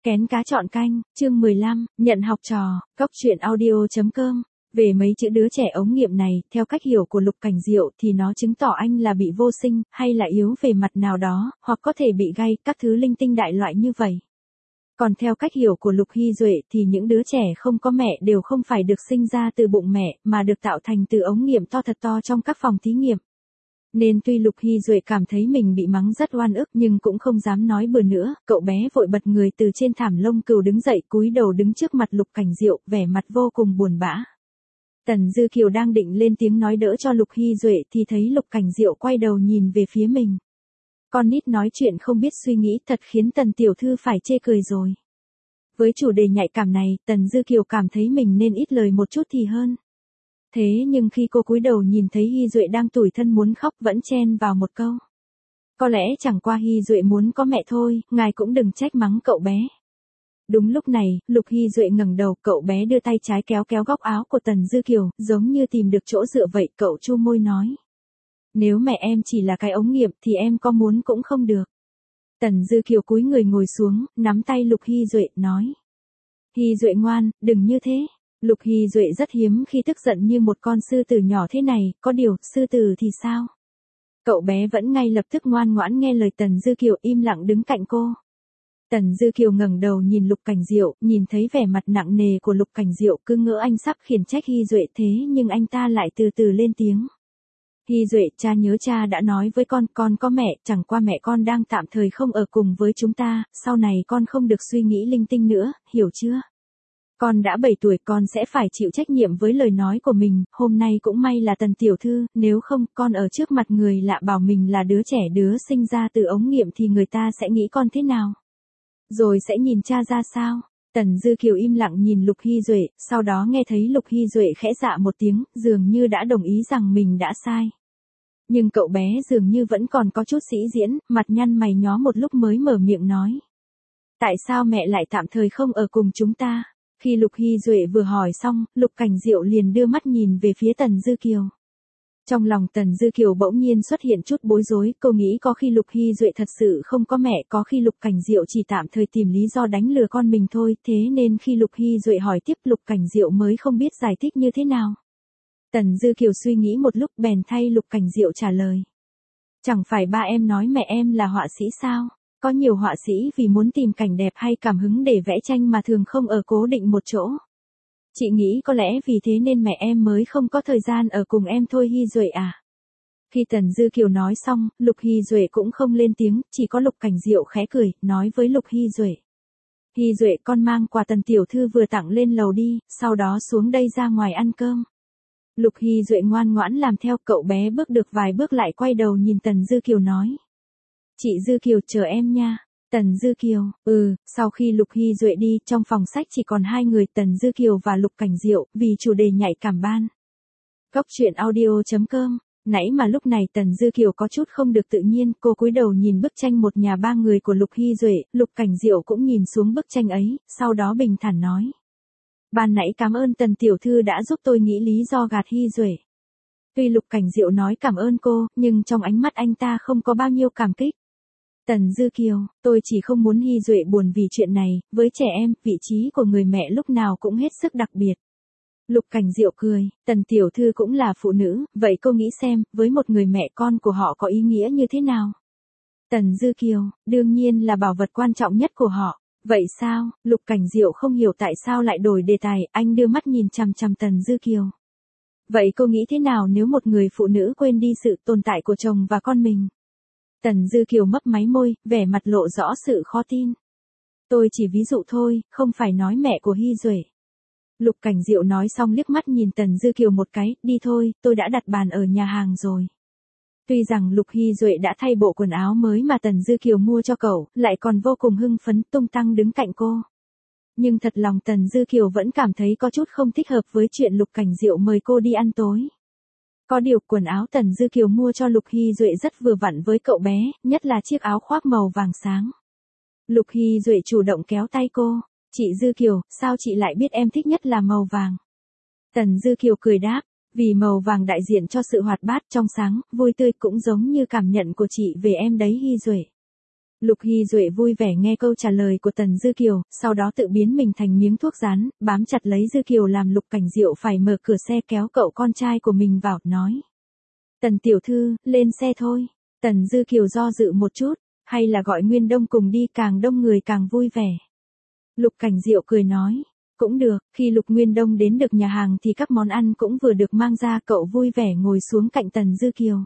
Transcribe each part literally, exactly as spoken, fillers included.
Kén cá chọn canh, chương mười lăm, nhận học trò, cóc truyện audio.com. Về mấy chữ đứa trẻ ống nghiệm này, theo cách hiểu của Lục Cảnh Diệu thì nó chứng tỏ anh là bị vô sinh, hay là yếu về mặt nào đó, hoặc có thể bị gay, các thứ linh tinh đại loại như vậy. Còn theo cách hiểu của Lục Hy Duệ thì những đứa trẻ không có mẹ đều không phải được sinh ra từ bụng mẹ, mà được tạo thành từ ống nghiệm to thật to trong các phòng thí nghiệm. Nên tuy Lục Hy Duệ cảm thấy mình bị mắng rất oan ức nhưng cũng không dám nói bừa nữa, cậu bé vội bật người từ trên thảm lông cừu đứng dậy cúi đầu đứng trước mặt Lục Cảnh Diệu, vẻ mặt vô cùng buồn bã. Tần Dư Kiều đang định lên tiếng nói đỡ cho Lục Hy Duệ thì thấy Lục Cảnh Diệu quay đầu nhìn về phía mình. Con nít nói chuyện không biết suy nghĩ thật khiến Tần Tiểu Thư phải chê cười rồi. Với chủ đề nhạy cảm này, Tần Dư Kiều cảm thấy mình nên ít lời một chút thì hơn. Thế nhưng khi cô cúi đầu nhìn thấy Hy Duệ đang tủi thân muốn khóc vẫn chen vào một câu. Có lẽ chẳng qua Hy Duệ muốn có mẹ thôi, ngài cũng đừng trách mắng cậu bé. Đúng lúc này, Lục Hy Duệ ngẩng đầu, cậu bé đưa tay trái kéo kéo góc áo của Tần Dư Kiều, giống như tìm được chỗ dựa vậy, cậu chu môi nói. Nếu mẹ em chỉ là cái ống nghiệm thì em có muốn cũng không được. Tần Dư Kiều cúi người ngồi xuống, nắm tay Lục Hy Duệ, nói. Hy Duệ ngoan, đừng như thế. Lục Hy Duệ rất hiếm khi tức giận như một con sư tử nhỏ thế này, có điều, sư tử thì sao? Cậu bé vẫn ngay lập tức ngoan ngoãn nghe lời Tần Dư Kiều, im lặng đứng cạnh cô. Tần Dư Kiều ngẩng đầu nhìn Lục Cảnh Diệu, nhìn thấy vẻ mặt nặng nề của Lục Cảnh Diệu, cứ ngỡ anh sắp khiển trách Hy Duệ thế nhưng anh ta lại từ từ lên tiếng. Hy Duệ, cha nhớ cha đã nói với con, con có mẹ, chẳng qua mẹ con đang tạm thời không ở cùng với chúng ta, sau này con không được suy nghĩ linh tinh nữa, hiểu chưa? Con đã bảy tuổi, con sẽ phải chịu trách nhiệm với lời nói của mình, hôm nay cũng may là Tần Tiểu Thư, nếu không, con ở trước mặt người lạ bảo mình là đứa trẻ đứa sinh ra từ ống nghiệm thì người ta sẽ nghĩ con thế nào? Rồi sẽ nhìn cha ra sao? Tần Dư Kiều im lặng nhìn Lục Hy Duệ, sau đó nghe thấy Lục Hy Duệ khẽ dạ một tiếng, dường như đã đồng ý rằng mình đã sai. Nhưng cậu bé dường như vẫn còn có chút sĩ diễn, mặt nhăn mày nhó một lúc mới mở miệng nói. Tại sao mẹ lại tạm thời không ở cùng chúng ta? Khi Lục Hy Duệ vừa hỏi xong, Lục Cảnh Diệu liền đưa mắt nhìn về phía Tần Dư Kiều. Trong lòng Tần Dư Kiều bỗng nhiên xuất hiện chút bối rối, cô nghĩ có khi Lục Hy Duệ thật sự không có mẹ, có khi Lục Cảnh Diệu chỉ tạm thời tìm lý do đánh lừa con mình thôi, thế nên khi Lục Hy Duệ hỏi tiếp Lục Cảnh Diệu mới không biết giải thích như thế nào. Tần Dư Kiều suy nghĩ một lúc bèn thay Lục Cảnh Diệu trả lời. Chẳng phải ba em nói mẹ em là họa sĩ sao? Có nhiều họa sĩ vì muốn tìm cảnh đẹp hay cảm hứng để vẽ tranh mà thường không ở cố định một chỗ. Chị nghĩ có lẽ vì thế nên mẹ em mới không có thời gian ở cùng em thôi Hy Duệ à. Khi Tần Dư Kiều nói xong, Lục Hy Duệ cũng không lên tiếng, chỉ có Lục Cảnh Diệu khẽ cười, nói với Lục Hy Duệ. Hy Duệ, con mang quà Tần Tiểu Thư vừa tặng lên lầu đi, sau đó xuống đây ra ngoài ăn cơm. Lục Hy Duệ ngoan ngoãn làm theo, cậu bé bước được vài bước lại quay đầu nhìn Tần Dư Kiều nói. Chị Dư Kiều chờ em nha. Tần Dư Kiều, ừ, sau khi Lục Hy Duệ đi, trong phòng sách chỉ còn hai người, Tần Dư Kiều và Lục Cảnh Diệu, vì chủ đề nhạy cảm ban. Cóc truyện audio.com. Nãy mà lúc này Tần Dư Kiều có chút không được tự nhiên, cô cúi đầu nhìn bức tranh một nhà ba người của Lục Hy Duệ, Lục Cảnh Diệu cũng nhìn xuống bức tranh ấy, sau đó bình thản nói. Ban nãy cảm ơn Tần Tiểu Thư đã giúp tôi nghĩ lý do gạt Hy Duệ. Tuy Lục Cảnh Diệu nói cảm ơn cô, nhưng trong ánh mắt anh ta không có bao nhiêu cảm kích. Tần Dư Kiều, tôi chỉ không muốn Hy Duệ buồn vì chuyện này, với trẻ em, vị trí của người mẹ lúc nào cũng hết sức đặc biệt. Lục Cảnh Diệu cười, Tần Tiểu Thư cũng là phụ nữ, vậy cô nghĩ xem, với một người mẹ con của họ có ý nghĩa như thế nào? Tần Dư Kiều, đương nhiên là bảo vật quan trọng nhất của họ. Vậy sao? Lục Cảnh Diệu không hiểu tại sao lại đổi đề tài, anh đưa mắt nhìn chằm chằm Tần Dư Kiều. Vậy cô nghĩ thế nào nếu một người phụ nữ quên đi sự tồn tại của chồng và con mình? Tần Dư Kiều mấp máy môi, vẻ mặt lộ rõ sự khó tin. Tôi chỉ ví dụ thôi, không phải nói mẹ của Hy Duệ. Lục Cảnh Diệu nói xong liếc mắt nhìn Tần Dư Kiều một cái, đi thôi, tôi đã đặt bàn ở nhà hàng rồi. Tuy rằng Lục Hy Duệ đã thay bộ quần áo mới mà Tần Dư Kiều mua cho cậu, lại còn vô cùng hưng phấn tung tăng đứng cạnh cô. Nhưng thật lòng Tần Dư Kiều vẫn cảm thấy có chút không thích hợp với chuyện Lục Cảnh Diệu mời cô đi ăn tối. Có điều quần áo Tần Dư Kiều mua cho Lục Hy Duệ rất vừa vặn với cậu bé, nhất là chiếc áo khoác màu vàng sáng. Lục Hy Duệ chủ động kéo tay cô, chị Dư Kiều, sao chị lại biết em thích nhất là màu vàng? Tần Dư Kiều cười đáp, vì màu vàng đại diện cho sự hoạt bát trong sáng, vui tươi cũng giống như cảm nhận của chị về em đấy Hy Duệ. Lục Hy Duệ vui vẻ nghe câu trả lời của Tần Dư Kiều, sau đó tự biến mình thành miếng thuốc rán, bám chặt lấy Dư Kiều làm Lục Cảnh Diệu phải mở cửa xe kéo cậu con trai của mình vào, nói. Tần tiểu thư, lên xe thôi. Tần Dư Kiều do dự một chút, hay là gọi Nguyên Đông cùng đi, càng đông người càng vui vẻ. Lục Cảnh Diệu cười nói. Cũng được, khi Lục Nguyên Đông đến được nhà hàng thì các món ăn cũng vừa được mang ra, cậu vui vẻ ngồi xuống cạnh Tần Dư Kiều.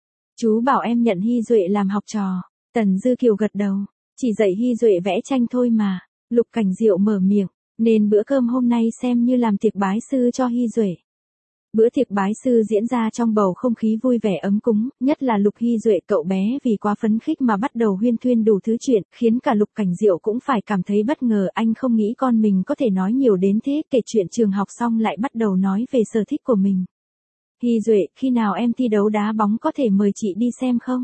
Chú bảo em nhận Hy Duệ làm học trò. Tần Dư Kiều gật đầu. Chỉ dạy Hy Duệ vẽ tranh thôi mà. Lục Cảnh Diệu mở miệng. Nên bữa cơm hôm nay xem như làm tiệc bái sư cho Hy Duệ. Bữa tiệc bái sư diễn ra trong bầu không khí vui vẻ ấm cúng, nhất là Lục Hy Duệ cậu bé vì quá phấn khích mà bắt đầu huyên thuyên đủ thứ chuyện, khiến cả Lục Cảnh Diệu cũng phải cảm thấy bất ngờ, anh không nghĩ con mình có thể nói nhiều đến thế, kể chuyện trường học xong lại bắt đầu nói về sở thích của mình. Hy Duệ, khi nào em thi đấu đá bóng có thể mời chị đi xem không?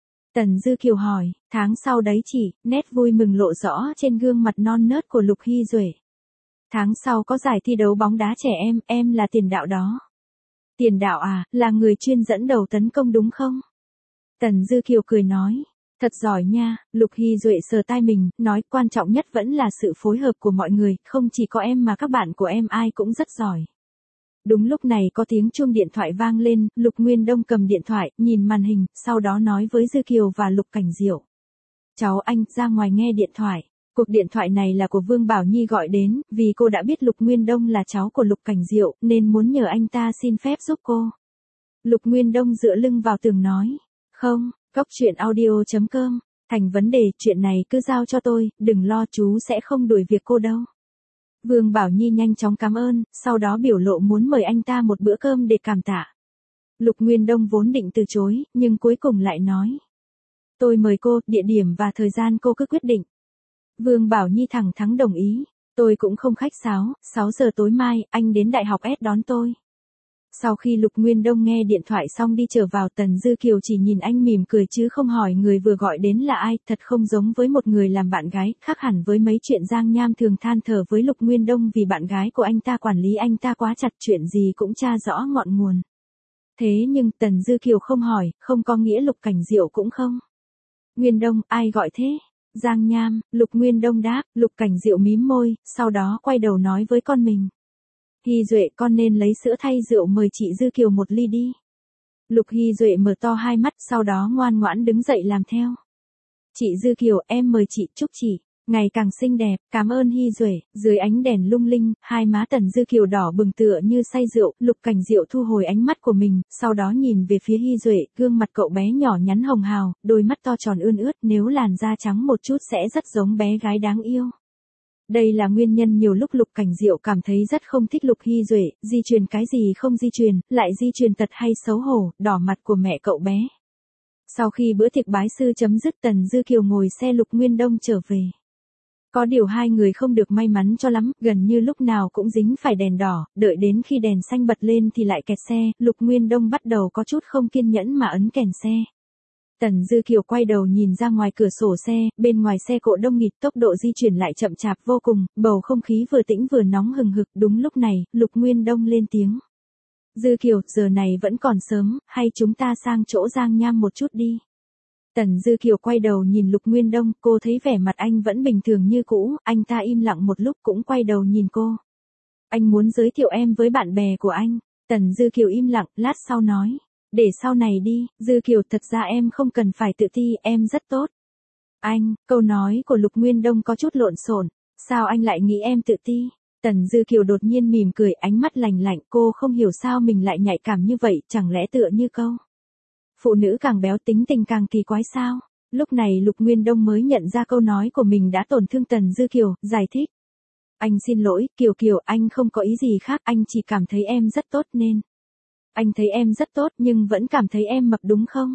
Tần Dư Kiều hỏi, tháng sau đấy chị, nét vui mừng lộ rõ trên gương mặt non nớt của Lục Hy Duệ. Tháng sau có giải thi đấu bóng đá trẻ em, em là tiền đạo đó. Tiền đạo à, là người chuyên dẫn đầu tấn công đúng không? Tần Dư Kiều cười nói, thật giỏi nha. Lục Hy Duệ sờ tai mình, nói quan trọng nhất vẫn là sự phối hợp của mọi người, không chỉ có em mà các bạn của em ai cũng rất giỏi. Đúng lúc này có tiếng chuông điện thoại vang lên, Lục Nguyên Đông cầm điện thoại, nhìn màn hình, sau đó nói với Dư Kiều và Lục Cảnh Diệu. Cháu anh, ra ngoài nghe điện thoại. Cuộc điện thoại này là của Vương Bảo Nhi gọi đến, vì cô đã biết Lục Nguyên Đông là cháu của Lục Cảnh Diệu, nên muốn nhờ anh ta xin phép giúp cô. Lục Nguyên Đông dựa lưng vào tường nói. Không, cóc truyện audio chấm com. Thành vấn đề, chuyện này cứ giao cho tôi, đừng lo, chú sẽ không đuổi việc cô đâu. Vương Bảo Nhi nhanh chóng cảm ơn, sau đó biểu lộ muốn mời anh ta một bữa cơm để cảm tạ. Lục Nguyên Đông vốn định từ chối, nhưng cuối cùng lại nói. Tôi mời cô, địa điểm và thời gian cô cứ quyết định. Vương Bảo Nhi thẳng thắn đồng ý. Tôi cũng không khách sáo, sáu giờ tối mai, anh đến Đại học S đón tôi. Sau khi Lục Nguyên Đông nghe điện thoại xong đi trở vào, Tần Dư Kiều chỉ nhìn anh mỉm cười chứ không hỏi người vừa gọi đến là ai, thật không giống với một người làm bạn gái, khác hẳn với mấy chuyện Giang Nham thường than thở với Lục Nguyên Đông vì bạn gái của anh ta quản lý anh ta quá chặt, chuyện gì cũng tra rõ ngọn nguồn. Thế nhưng Tần Dư Kiều không hỏi, không có nghĩa Lục Cảnh Diệu cũng không. Nguyên Đông, ai gọi thế? Giang Nham. Lục Nguyên Đông đáp. Lục Cảnh Diệu mím môi, sau đó quay đầu nói với con mình. Hy Duệ, con nên lấy sữa thay rượu mời chị Dư Kiều một ly đi. Lục Hy Duệ mở to hai mắt, sau đó ngoan ngoãn đứng dậy làm theo. Chị Dư Kiều, em mời chị, chúc chị ngày càng xinh đẹp, cảm ơn Hy Duệ. Dưới ánh đèn lung linh, hai má Tần Dư Kiều đỏ bừng tựa như say rượu. Lục Cảnh Diệu thu hồi ánh mắt của mình, sau đó nhìn về phía Hy Duệ, gương mặt cậu bé nhỏ nhắn hồng hào, đôi mắt to tròn ươn ướt, nếu làn da trắng một chút sẽ rất giống bé gái đáng yêu. Đây là nguyên nhân nhiều lúc Lục Cảnh Diệu cảm thấy rất không thích Lục Hy Duệ, di truyền cái gì không di truyền, lại di truyền tật hay xấu hổ, đỏ mặt của mẹ cậu bé. Sau khi bữa tiệc bái sư chấm dứt, Tần Dư Kiều ngồi xe Lục Nguyên Đông trở về. Có điều hai người không được may mắn cho lắm, gần như lúc nào cũng dính phải đèn đỏ, đợi đến khi đèn xanh bật lên thì lại kẹt xe, Lục Nguyên Đông bắt đầu có chút không kiên nhẫn mà ấn kèn xe. Tần Dư Kiều quay đầu nhìn ra ngoài cửa sổ xe, bên ngoài xe cộ đông nghịt, tốc độ di chuyển lại chậm chạp vô cùng, bầu không khí vừa tĩnh vừa nóng hừng hực. Đúng lúc này, Lục Nguyên Đông lên tiếng. Dư Kiều, giờ này vẫn còn sớm, hay chúng ta sang chỗ Giang Nham một chút đi. Tần Dư Kiều quay đầu nhìn Lục Nguyên Đông, cô thấy vẻ mặt anh vẫn bình thường như cũ, anh ta im lặng một lúc cũng quay đầu nhìn cô. Anh muốn giới thiệu em với bạn bè của anh. Tần Dư Kiều im lặng, lát sau nói. Để sau này đi, Dư Kiều, thật ra em không cần phải tự ti, em rất tốt. Anh, câu nói của Lục Nguyên Đông có chút lộn xộn. Sao anh lại nghĩ em tự ti? Tần Dư Kiều đột nhiên mỉm cười, ánh mắt lành lạnh, cô không hiểu sao mình lại nhạy cảm như vậy, chẳng lẽ tựa như câu. Phụ nữ càng béo tính tình càng kỳ quái sao? Lúc này Lục Nguyên Đông mới nhận ra câu nói của mình đã tổn thương Tần Dư Kiều, giải thích. Anh xin lỗi, Kiều Kiều, anh không có ý gì khác, anh chỉ cảm thấy em rất tốt nên. Anh thấy em rất tốt nhưng vẫn cảm thấy em mập đúng không?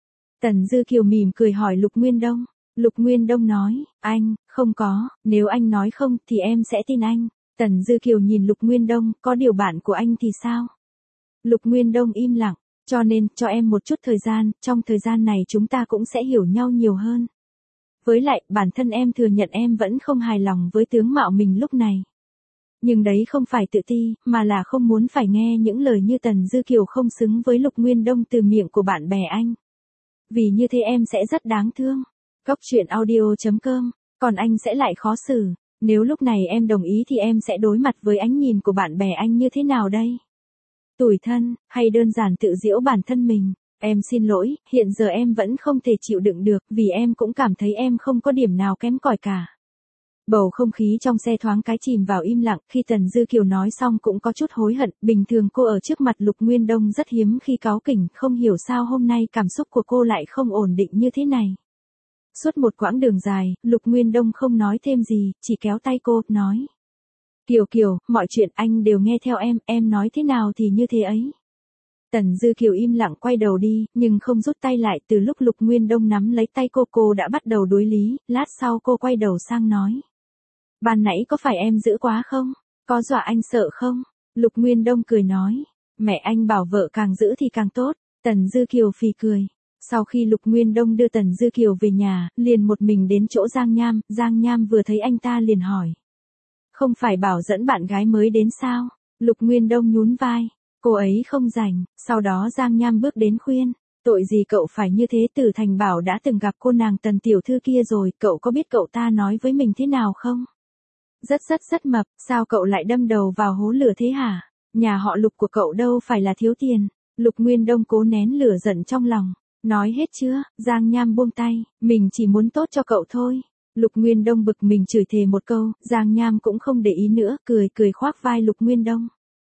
Tần Dư Kiều mỉm cười hỏi Lục Nguyên Đông. Lục Nguyên Đông nói, anh, không có, nếu anh nói không thì em sẽ tin anh. Tần Dư Kiều nhìn Lục Nguyên Đông, có điều bạn của anh thì sao? Lục Nguyên Đông im lặng, cho nên, cho em một chút thời gian, trong thời gian này chúng ta cũng sẽ hiểu nhau nhiều hơn. Với lại, bản thân em thừa nhận em vẫn không hài lòng với tướng mạo mình lúc này. Nhưng đấy không phải tự ti, mà là không muốn phải nghe những lời như Tần Dư Kiều không xứng với Lục Nguyên Đông từ miệng của bạn bè anh. Vì như thế em sẽ rất đáng thương. Cốc truyện audio chấm com, còn anh sẽ lại khó xử. Nếu lúc này em đồng ý thì em sẽ đối mặt với ánh nhìn của bạn bè anh như thế nào đây? Tủi thân, hay đơn giản tự giễu bản thân mình? Em xin lỗi, hiện giờ em vẫn không thể chịu đựng được, vì em cũng cảm thấy em không có điểm nào kém cỏi cả. Bầu không khí trong xe thoáng cái chìm vào im lặng, khi Tần Dư Kiều nói xong cũng có chút hối hận, bình thường cô ở trước mặt Lục Nguyên Đông rất hiếm khi cáu kỉnh, không hiểu sao hôm nay cảm xúc của cô lại không ổn định như thế này. Suốt một quãng đường dài, Lục Nguyên Đông không nói thêm gì, chỉ kéo tay cô, nói. Kiều Kiều, mọi chuyện anh đều nghe theo em, em nói thế nào thì như thế ấy. Tần Dư Kiều im lặng quay đầu đi, nhưng không rút tay lại, từ lúc Lục Nguyên Đông nắm lấy tay cô cô đã bắt đầu đối lý, lát sau cô quay đầu sang nói. Ban nãy có phải em giữ quá không? Có dọa anh sợ không? Lục Nguyên Đông cười nói. Mẹ anh bảo vợ càng giữ thì càng tốt. Tần Dư Kiều phì cười. Sau khi Lục Nguyên Đông đưa Tần Dư Kiều về nhà, liền một mình đến chỗ Giang Nham, Giang Nham vừa thấy anh ta liền hỏi. Không phải bảo dẫn bạn gái mới đến sao? Lục Nguyên Đông nhún vai. Cô ấy không rảnh, sau đó Giang Nham bước đến khuyên. Tội gì cậu phải như thế, Tử Thành bảo đã từng gặp cô nàng Tần tiểu thư kia rồi, cậu có biết cậu ta nói với mình thế nào không? Rất rất rất mập, sao cậu lại đâm đầu vào hố lửa thế hả? Nhà họ Lục của cậu đâu phải là thiếu tiền. Lục Nguyên Đông cố nén lửa giận trong lòng. Nói hết chưa? Giang Nham buông tay, mình chỉ muốn tốt cho cậu thôi. Lục Nguyên Đông bực mình chửi thề một câu, Giang Nham cũng không để ý nữa, cười cười khoác vai Lục Nguyên Đông.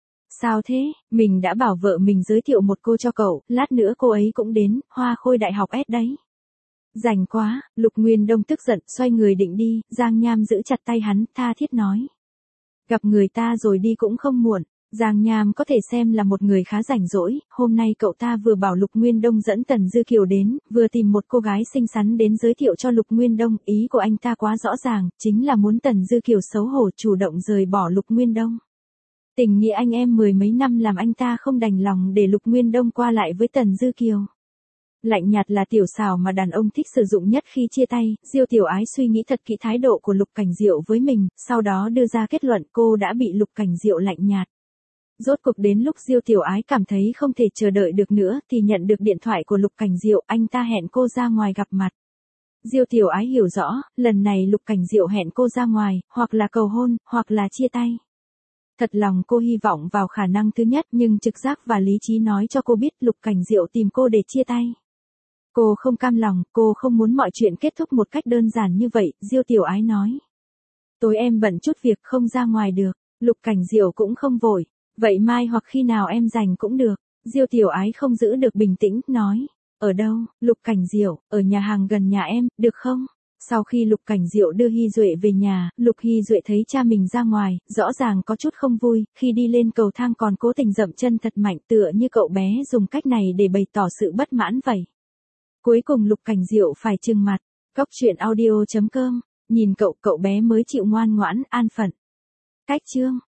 Sao thế, mình đã bảo vợ mình giới thiệu một cô cho cậu, lát nữa cô ấy cũng đến, Hoa Khôi Đại học S đấy. Rảnh quá, Lục Nguyên Đông tức giận, xoay người định đi, Giang Nham giữ chặt tay hắn, tha thiết nói. Gặp người ta rồi đi cũng không muộn. Giang Nham có thể xem là một người khá rảnh rỗi, hôm nay cậu ta vừa bảo Lục Nguyên Đông dẫn Tần Dư Kiều đến, vừa tìm một cô gái xinh xắn đến giới thiệu cho Lục Nguyên Đông, ý của anh ta quá rõ ràng, chính là muốn Tần Dư Kiều xấu hổ chủ động rời bỏ Lục Nguyên Đông. Tình nghĩa anh em mười mấy năm làm anh ta không đành lòng để Lục Nguyên Đông qua lại với Tần Dư Kiều. Lạnh nhạt là tiểu xảo mà đàn ông thích sử dụng nhất khi chia tay, Diêu Tiểu Ái suy nghĩ thật kỹ thái độ của Lục Cảnh Diệu với mình, sau đó đưa ra kết luận cô đã bị Lục Cảnh Diệu lạnh nhạt. Rốt cuộc đến lúc Diêu Tiểu Ái cảm thấy không thể chờ đợi được nữa thì nhận được điện thoại của Lục Cảnh Diệu, anh ta hẹn cô ra ngoài gặp mặt. Diêu Tiểu Ái hiểu rõ, lần này Lục Cảnh Diệu hẹn cô ra ngoài, hoặc là cầu hôn, hoặc là chia tay. Thật lòng cô hy vọng vào khả năng thứ nhất, nhưng trực giác và lý trí nói cho cô biết Lục Cảnh Diệu tìm cô để chia tay. Cô không cam lòng, cô không muốn mọi chuyện kết thúc một cách đơn giản như vậy, Diêu Tiểu Ái nói. Tối em bận chút việc không ra ngoài được, Lục Cảnh Diệu cũng không vội. Vậy mai hoặc khi nào em rảnh cũng được. Diêu Tiểu Ái không giữ được bình tĩnh, nói. Ở đâu? Lục Cảnh Diệu, ở nhà hàng gần nhà em, được không? Sau khi Lục Cảnh Diệu đưa Hy Duệ về nhà, Lục Hy Duệ thấy cha mình ra ngoài, rõ ràng có chút không vui, khi đi lên cầu thang còn cố tình dậm chân thật mạnh, tựa như cậu bé dùng cách này để bày tỏ sự bất mãn vậy. Cuối cùng Lục Cảnh Diệu phải trừng mặt. Cốc truyện audio chấm com, nhìn cậu, cậu bé mới chịu ngoan ngoãn, an phận. Cách chương